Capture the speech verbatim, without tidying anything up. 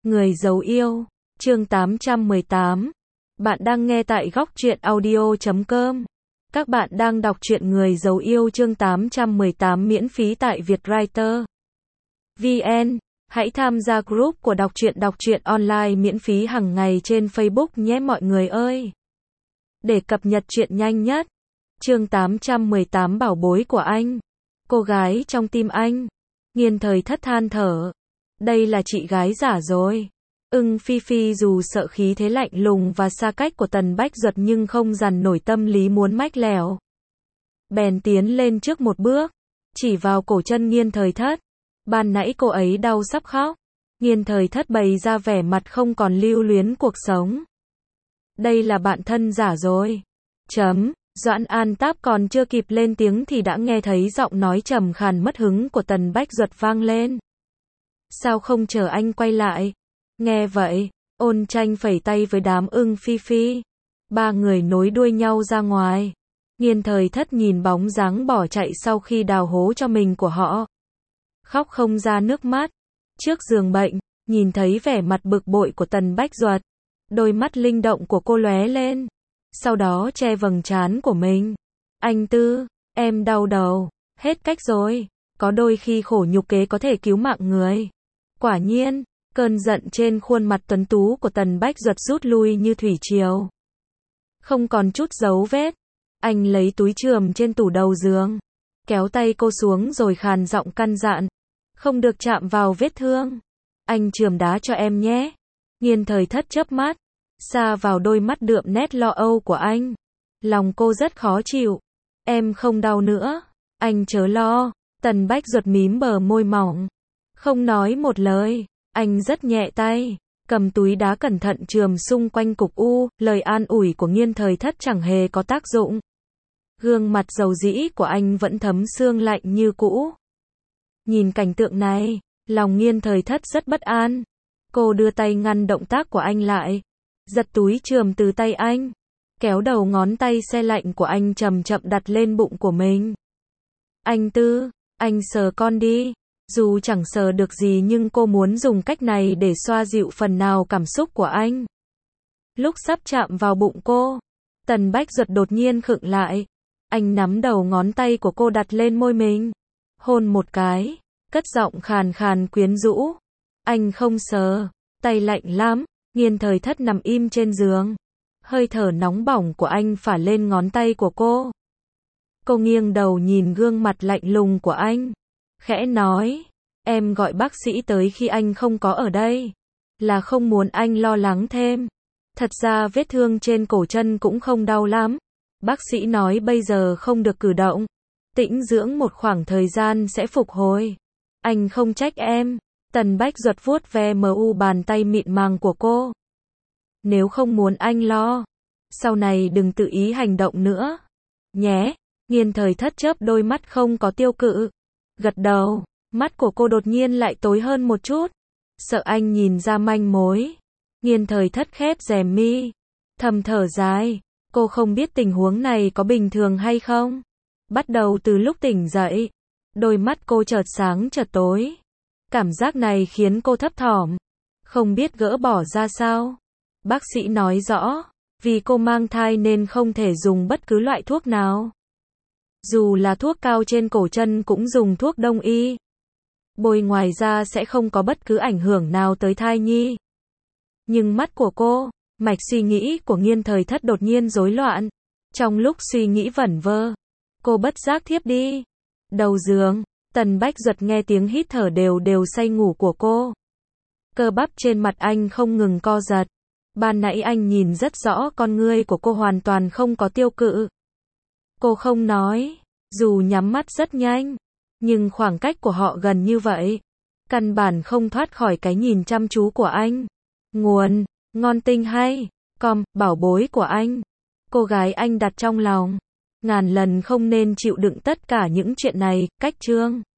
Người giấu yêu, chương tám trăm mười tám. Bạn đang nghe tại góc truyện audio chấm com. Các bạn đang đọc truyện Người giấu yêu chương tám trăm mười tám miễn phí tại Vietwriter vê en. Hãy tham gia group của đọc truyện đọc truyện online miễn phí hàng ngày trên Facebook nhé mọi người ơi. Để cập nhật truyện nhanh nhất. Chương tám trăm mười tám bảo bối của anh. Cô gái trong tim anh. Nghiên thời thất than thở. Đây là chị gái giả rồi. Ưng Phi Phi dù sợ khí thế lạnh lùng và xa cách của Tần Bách Duật nhưng không dằn nổi tâm lý muốn mách lẻo. Bèn tiến lên trước một bước, chỉ vào cổ chân Nghiên thời thất. Ban nãy cô ấy đau sắp khóc. Nghiên thời thất bày ra vẻ mặt không còn lưu luyến cuộc sống. Đây là bạn thân giả rồi. Chấm. Doãn An Táp còn chưa kịp lên tiếng thì đã nghe thấy giọng nói trầm khàn mất hứng của Tần Bách Duật vang lên. Sao không chờ anh quay lại? Nghe vậy, Ôn Tranh phẩy tay với đám Ưng Phi Phi. Ba người nối đuôi nhau ra ngoài. Nghiên thời thất nhìn bóng dáng bỏ chạy sau khi đào hố cho mình của họ. Khóc không ra nước mắt. Trước giường bệnh, nhìn thấy vẻ mặt bực bội của Tần Bách Duật. Đôi mắt linh động của cô lóe lên. Sau đó che vầng trán của mình. Anh Tư, em đau đầu. Hết cách rồi. Có đôi khi khổ nhục kế có thể cứu mạng người. Quả nhiên, cơn giận trên khuôn mặt tuấn tú của Tần Bách Duật rút lui như thủy triều. Không còn chút dấu vết. Anh lấy túi chườm trên tủ đầu giường, kéo tay cô xuống rồi khàn giọng căn dặn. Không được chạm vào vết thương. Anh chườm đá cho em nhé. Nghiên thời thất chớp mắt, xa vào đôi mắt đượm nét lo âu của anh. Lòng cô rất khó chịu. Em không đau nữa. Anh chớ lo. Tần Bách Duật mím bờ môi mỏng. Không nói một lời. Anh rất nhẹ tay, cầm túi đá cẩn thận chườm xung quanh cục u, lời an ủi của Nghiên thời thất chẳng hề có tác dụng. Gương mặt dầu dĩ của anh vẫn thấm sương lạnh như cũ. Nhìn cảnh tượng này, lòng Nghiên thời thất rất bất an. Cô đưa tay ngăn động tác của anh lại, giật túi chườm từ tay anh, kéo đầu ngón tay se lạnh của anh chậm chậm đặt lên bụng của mình. Anh Tư, anh sờ con đi. Dù chẳng sờ được gì nhưng cô muốn dùng cách này để xoa dịu phần nào cảm xúc của anh. Lúc sắp chạm vào bụng cô, Tần Bách Duật đột nhiên khựng lại. Anh nắm đầu ngón tay của cô đặt lên môi mình, hôn một cái, cất giọng khàn khàn quyến rũ. Anh không sờ, tay lạnh lắm. Nghiên thời thất nằm im trên giường. Hơi thở nóng bỏng của anh phả lên ngón tay của cô. Cô nghiêng đầu nhìn gương mặt lạnh lùng của anh. Khẽ nói, em gọi bác sĩ tới khi anh không có ở đây, là không muốn anh lo lắng thêm. Thật ra vết thương trên cổ chân cũng không đau lắm. Bác sĩ nói bây giờ không được cử động. Tĩnh dưỡng một khoảng thời gian sẽ phục hồi. Anh không trách em. Tần Bách Duật vuốt ve mờ u bàn tay mịn màng của cô. Nếu không muốn anh lo, sau này đừng tự ý hành động nữa. Nhé. Nghiên thời thất chớp đôi mắt không có tiêu cự. Gật đầu, mắt của cô đột nhiên lại tối hơn một chút. Sợ anh nhìn ra manh mối. Nghiên thời thất khép rèm mi, thầm thở dài. Cô không biết tình huống này có bình thường hay không. Bắt đầu từ lúc tỉnh dậy, đôi mắt cô chợt sáng chợt tối. Cảm giác này khiến cô thấp thỏm, không biết gỡ bỏ ra sao. Bác sĩ nói rõ, vì cô mang thai nên không thể dùng bất cứ loại thuốc nào. Dù là thuốc cao trên cổ chân cũng dùng thuốc đông y. Bôi ngoài ra sẽ không có bất cứ ảnh hưởng nào tới thai nhi. Nhưng mắt của cô, mạch suy nghĩ của Nghiên thời thất đột nhiên rối loạn. Trong lúc suy nghĩ vẩn vơ, cô bất giác thiếp đi. Đầu giường, Tần Bách Duật nghe tiếng hít thở đều đều say ngủ của cô. Cơ bắp trên mặt anh không ngừng co giật. Ban nãy anh nhìn rất rõ con ngươi của cô hoàn toàn không có tiêu cự. Cô không nói, dù nhắm mắt rất nhanh, nhưng khoảng cách của họ gần như vậy, căn bản không thoát khỏi cái nhìn chăm chú của anh. Nguồn, ngon tinh hay, com, bảo bối của anh. Cô gái anh đặt trong lòng. Ngàn lần không nên chịu đựng tất cả những chuyện này, cách chương.